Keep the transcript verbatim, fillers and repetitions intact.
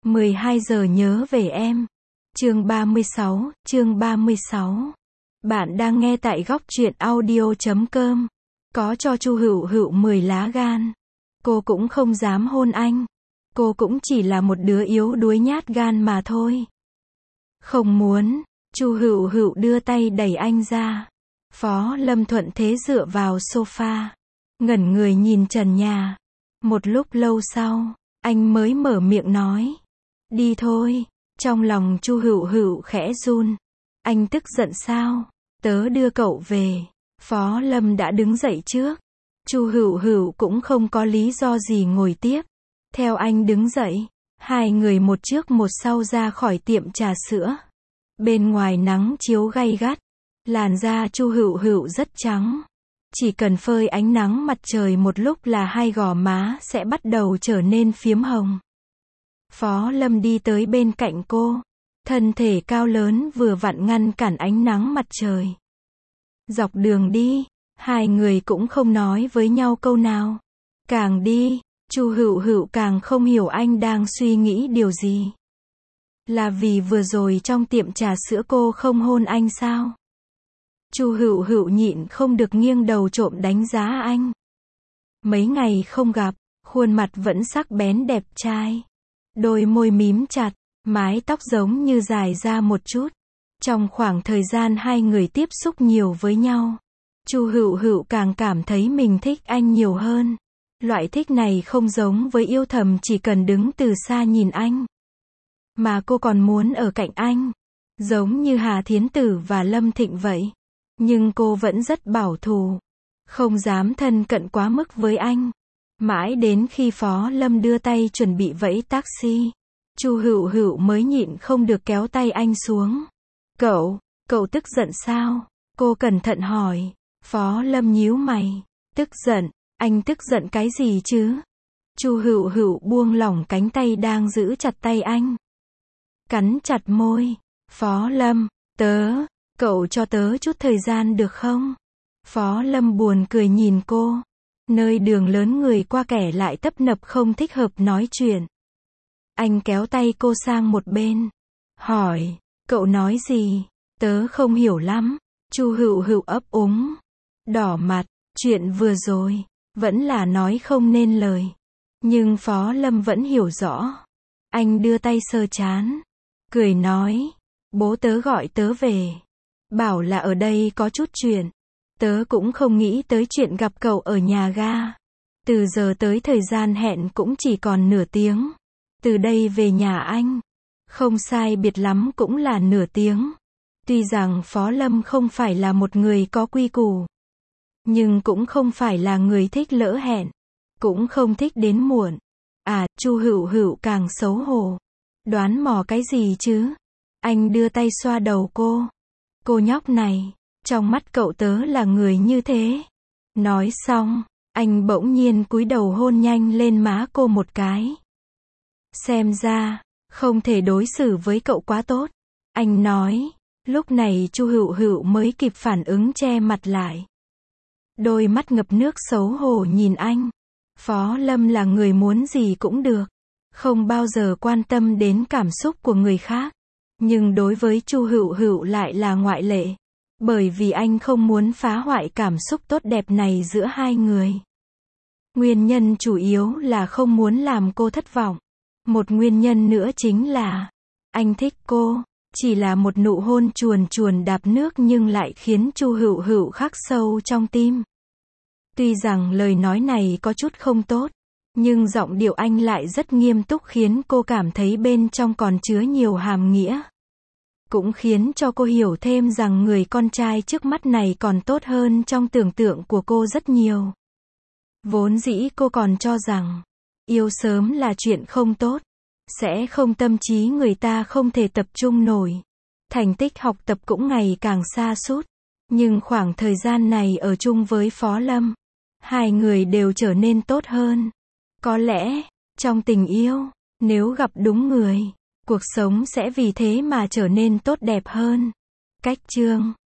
mười hai giờ nhớ về em. Chương ba mươi sáu, chương ba mươi sáu. Bạn đang nghe tại góc truyện audio chấm com. Có cho Chu Hựu Hựu mười lá gan. Cô cũng không dám hôn anh. Cô cũng chỉ là một đứa yếu đuối nhát gan mà thôi. Không muốn. Chu Hựu Hựu đưa tay đẩy anh ra. Phó Lâm thuận thế dựa vào sofa, ngẩn người nhìn trần nhà. Một lúc lâu sau, anh mới mở miệng nói, đi thôi. Trong lòng Chu Hựu Hựu khẽ run. Anh tức giận sao? Tớ đưa cậu về. Phó Lâm đã đứng dậy trước. Chu Hựu Hựu cũng không có lý do gì ngồi tiếp. Theo anh đứng dậy, hai người một trước một sau ra khỏi tiệm trà sữa. Bên ngoài nắng chiếu gay gắt, làn da Chu Hựu Hựu rất trắng. Chỉ cần phơi ánh nắng mặt trời một lúc là hai gò má sẽ bắt đầu trở nên phiếm hồng. Phó Lâm đi tới bên cạnh cô, thân thể cao lớn vừa vặn ngăn cản ánh nắng mặt trời. Dọc đường đi, hai người cũng không nói với nhau câu nào. Càng đi, Chu Hựu Hựu càng không hiểu anh đang suy nghĩ điều gì. Là vì vừa rồi trong tiệm trà sữa cô không hôn anh sao? Chu Hựu Hựu nhịn không được nghiêng đầu trộm đánh giá anh. Mấy ngày không gặp, khuôn mặt vẫn sắc bén đẹp trai. Đôi môi mím chặt, mái tóc giống như dài ra một chút. Trong khoảng thời gian hai người tiếp xúc nhiều với nhau, Chu Hựu Hựu càng cảm thấy mình thích anh nhiều hơn. Loại thích này không giống với yêu thầm chỉ cần đứng từ xa nhìn anh, mà cô còn muốn ở cạnh anh, giống như Hà Thiến Tử và Lâm Thịnh vậy. Nhưng cô vẫn rất bảo thủ, không dám thân cận quá mức với anh. Mãi đến khi Phó Lâm đưa tay chuẩn bị vẫy taxi, Chu Hựu Hựu mới nhịn không được kéo tay anh xuống. Cậu, cậu tức giận sao? Cô cẩn thận hỏi. Phó Lâm nhíu mày. Tức giận? Anh tức giận cái gì chứ? Chu Hựu Hựu buông lỏng cánh tay đang giữ chặt tay anh, cắn chặt môi. Phó Lâm, tớ, cậu cho tớ chút thời gian được không? Phó Lâm buồn cười nhìn cô. Nơi đường lớn người qua kẻ lại tấp nập không thích hợp nói chuyện. Anh kéo tay cô sang một bên, hỏi, cậu nói gì? Tớ không hiểu lắm. Chu Hựu Hựu ấp úng, đỏ mặt. Chuyện vừa rồi, vẫn là nói không nên lời. Nhưng Phó Lâm vẫn hiểu rõ. Anh đưa tay sờ trán, cười nói, bố tớ gọi tớ về, bảo là ở đây có chút chuyện. Tớ cũng không nghĩ tới chuyện gặp cậu ở nhà ga. Từ giờ tới thời gian hẹn cũng chỉ còn nửa tiếng. Từ đây về nhà anh, không sai biệt lắm cũng là nửa tiếng. Tuy rằng Phó Lâm không phải là một người có quy củ, nhưng cũng không phải là người thích lỡ hẹn, cũng không thích đến muộn. À, Chu Hựu Hựu càng xấu hổ. Đoán mò cái gì chứ? Anh đưa tay xoa đầu cô. Cô nhóc này, trong mắt cậu tớ là người như thế. Nói xong, anh bỗng nhiên cúi đầu hôn nhanh lên má cô một cái. Xem ra, không thể đối xử với cậu quá tốt, anh nói. Lúc này Chu Hựu Hựu mới kịp phản ứng che mặt lại. Đôi mắt ngập nước xấu hổ nhìn anh. Phó Lâm là người muốn gì cũng được, không bao giờ quan tâm đến cảm xúc của người khác. Nhưng đối với Chu Hựu Hựu lại là ngoại lệ. Bởi vì anh không muốn phá hoại cảm xúc tốt đẹp này giữa hai người. Nguyên nhân chủ yếu là không muốn làm cô thất vọng. Một nguyên nhân nữa chính là, anh thích cô. Chỉ là một nụ hôn chuồn chuồn đạp nước nhưng lại khiến Chu Hựu Hựu khắc sâu trong tim. Tuy rằng lời nói này có chút không tốt, nhưng giọng điệu anh lại rất nghiêm túc khiến cô cảm thấy bên trong còn chứa nhiều hàm nghĩa. Cũng khiến cho cô hiểu thêm rằng người con trai trước mắt này còn tốt hơn trong tưởng tượng của cô rất nhiều. Vốn dĩ cô còn cho rằng, yêu sớm là chuyện không tốt, sẽ không tâm trí người ta không thể tập trung nổi. Thành tích học tập cũng ngày càng sa sút. Nhưng khoảng thời gian này ở chung với Phó Lâm, hai người đều trở nên tốt hơn. Có lẽ, trong tình yêu, nếu gặp đúng người, cuộc sống sẽ vì thế mà trở nên tốt đẹp hơn. Cách chương